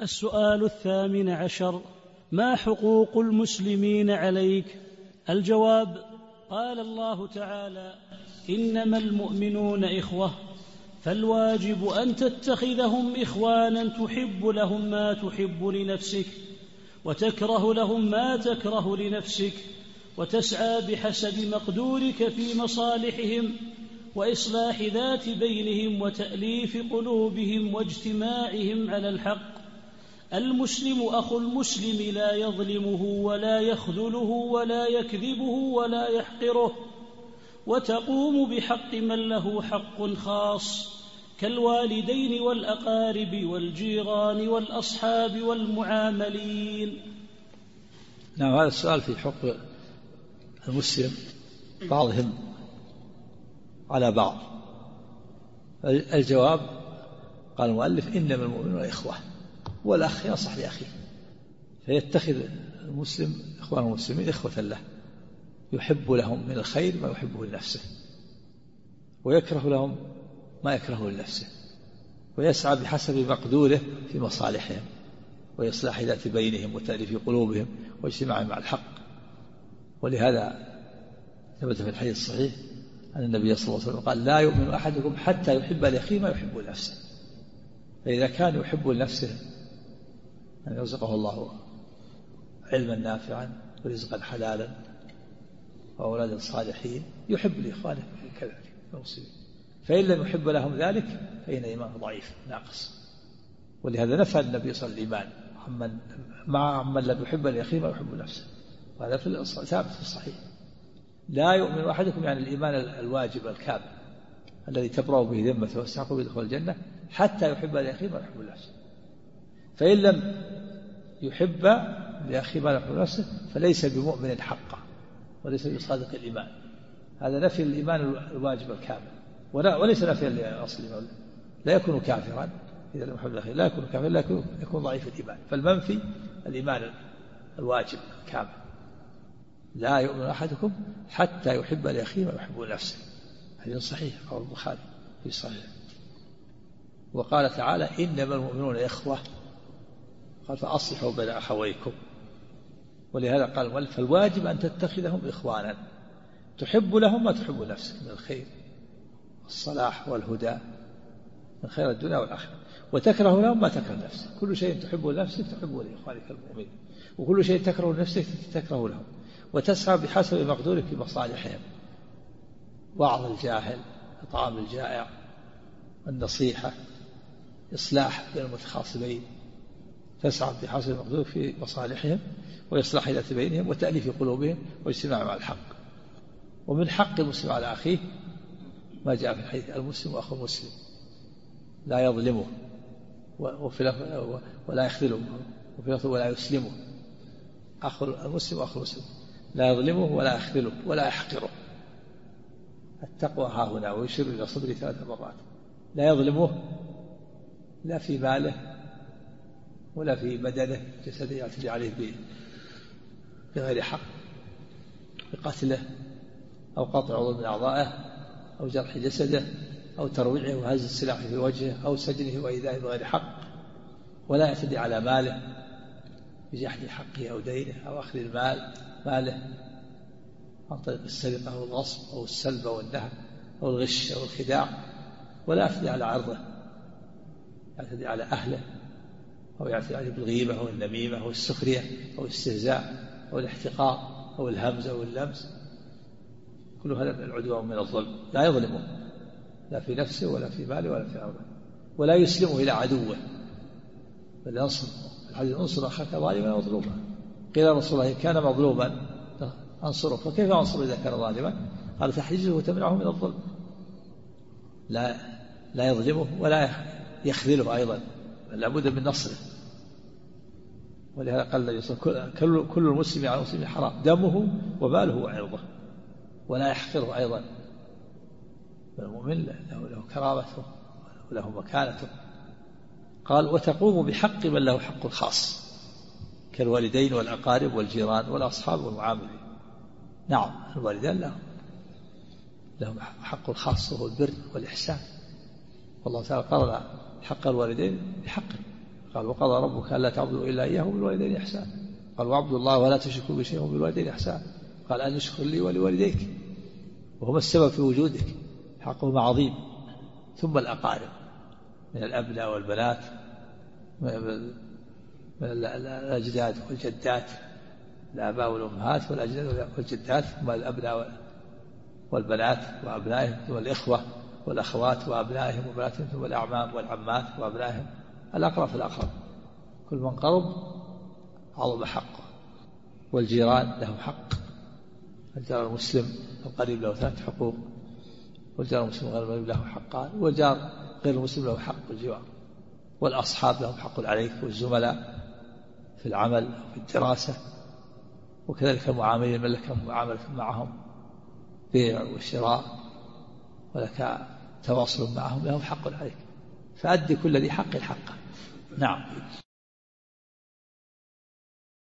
السؤال 18: ما حقوق المسلمين عليك؟ الجواب: قال الله تعالى: إنما المؤمنون إخوة، فالواجب أن تتخذهم إخوانا تحب لهم ما تحب لنفسك، وتكره لهم ما تكره لنفسك، وتسعى بحسب مقدورك في مصالحهم وإصلاح ذات بينهم وتأليف قلوبهم واجتماعهم على الحق. المسلم أخو المسلم لا يظلمه ولا يخذله ولا يكذبه ولا يحقره، وتقوم بحق من له حق خاص كالوالدين والأقارب والجيران والأصحاب والمعاملين. نعم، هذا السؤال في حق المسلم بعضهم على بعض. الجواب: قال المؤلف: إنما المؤمنون إخوة، والأخ ينصح لأخيه، فيتخذ المسلم إخوان المسلمين إخوة له، يحب لهم من الخير ما يحبه لنفسه، ويكره لهم ما يكرهه لنفسه، ويسعى بحسب مقدوره في مصالحهم وإصلاح ذات بينهم وتأليف قلوبهم واجتماعهم مع الحق. ولهذا ثبت في الحديث الصحيح أن النبي صلى الله عليه وسلم قال: لا يؤمن أحدكم حتى يحب لأخيه ما يحب لنفسه. فإذا كان يحب لنفسه أن يرزقه الله علما نافعا ورزقا حلالا وأولادا صالحين، يحب لإخوانه كذلك المسلمين. فإن لم يحب لهم ذلك فإن إيمانه ضعيف ناقص. ولهذا نفى النبي صلى الله عليه وسلم مع من لم يحب لأخيه ما يحب نفسه، وهذا ثابت في الصحيح. لا يؤمن أحدكم، يعني الإيمان الواجب الكامل الذي تبرأ به ذمته ويستحق به دخول الجنة، حتى يحب لأخيه ما يحب لنفسه. فإن لم يحب لأخيه ما يحب لنفسه فليس بمؤمن حقا وليس بصادق الإيمان. هذا نفي الإيمان الواجب الكامل، وليس نفي لأصل الإيمان. لا يكون كافرا إذا لم يحب لأخيه، لا يكون كافرا، لا يكون ضعيف الإيمان. فالمنفي الإيمان الواجب الكامل. لا يؤمن أحدكم حتى يحب لأخيه ما يحب لنفسه. هذا صحيح، رواه البخاري في صحيح. وقال تعالى: إنما المؤمنون إخوة، قال: فأصلحوا بين أخويكم. ولهذا قال المؤلف: فالواجب أن تتخذهم إخوانا تحب لهم ما تحب لنفسك من الخير والصلاح والهدى، من خير الدنيا والآخرة، وتكره لهم ما تكره لنفسك. كل شيء تحبه لنفسك تحبه لإخوانك المؤمنين، وكل شيء تكره لنفسك تكره لهم. وتسعى بحسب مقدورك في مصالحهم: وعظ الجاهل، إطعام الجائع، النصيحة، إصلاح بين المتخاصمين. تسعى بحسب مقدورك في مصالحهم وإصلاح ذات بينهم وتأليف قلوبهم واجتماع مع الحق. ومن حق المسلم على أخيه ما جاء في الحديث: المسلم أخو المسلم لا يظلمه ولا يخذله، ولا يسلمه. المسلم أخو المسلم لا يظلمه ولا يخذله ولا يحقره. التقوى ها هنا، ويشير إلى صدره 3 مرات. لا يظلمه لا في ماله ولا في بدنه جسده، يعتدي عليه بغير حق، بقتله أو قطع عضو من أعضائه أو جرح جسده أو ترويعه وهز السلاح في وجهه أو سجنه وإيذائه بغير حق. ولا يعتدي على ماله بجحد حقه أو دينه أو أخذ ماله عن طريق السرقة أو الغصب أو السلب أو النهب أو الغش أو الخداع. ولا يعتدي على عرضه، يعتدي على أهله، أو يعتدي عليه بالغيبة أو النميمة أو السخرية أو الاستهزاء أو الاحتقار أو الهمز أو اللمس. كل هذا من العدوان من الظلم. لا يظلمه لا في نفسه ولا في ماله ولا في عرضه، ولا يسلمه إلى عدوه، بل ينصر. الحديث: انصر أخاك ظالما ومظلوما. قيل يا رسول الله: إن كان مظلوما أنصره، فكيف أنصره إذا كان ظالما؟ قال: تحجزه وتمنعه من الظلم. لا يظلمه ولا يخذله أيضا، لا بد من نصره. ولهذا قال النبي صلى الله عليه وسلم: كل المسلم على المسلم حرام دمه وماله وعرضه. ولا يحقره أيضا. المؤمن له كرامته وله مكانته. قال: وتقوم بحق من له حق خاص كالوالدين والأقارب والجيران والأصحاب والمعاملين. نعم، الوالدين لهم حق خاص وهو البر والإحسان. والله تعالى قرن حق الوالدين بحق قال وقضى ربك ألا تعبدوا إلا إياه وبالوالدين إحسانا. قال واعبدوا الله ولا تشركوا به شيئا وبالوالدين إحسانا. قال أن اشكر لي ولوالديك وهما السبب في وجودك حقهما عظيم. ثم الأقارب من الأبناء والبنات من الأجداد والجدات، الآباء والأمهات والأجداد والجدات، ثم الأبناء والبنات وأبنائهم، ثم الإخوة والأخوات وأبنائهم وبناتهم، ثم الأعمام والعمات وأبنائهم، الأقرب فالأقرب، كل من قرب عظم حقه. والجيران لهم حق، الجار المسلم القريب له 3 حقوق، والجار المسلم غير القريب له حقان، والجار غير المسلم له حق الجوار. والأصحاب لهم حق عليك، والزملاء في العمل وفي الدراسة، وكذلك المعاملين من لك معاملة معهم بيع وشراء ولك تواصل معهم لهم حق عليك، فأدي كل ذي حق حقه. نعم.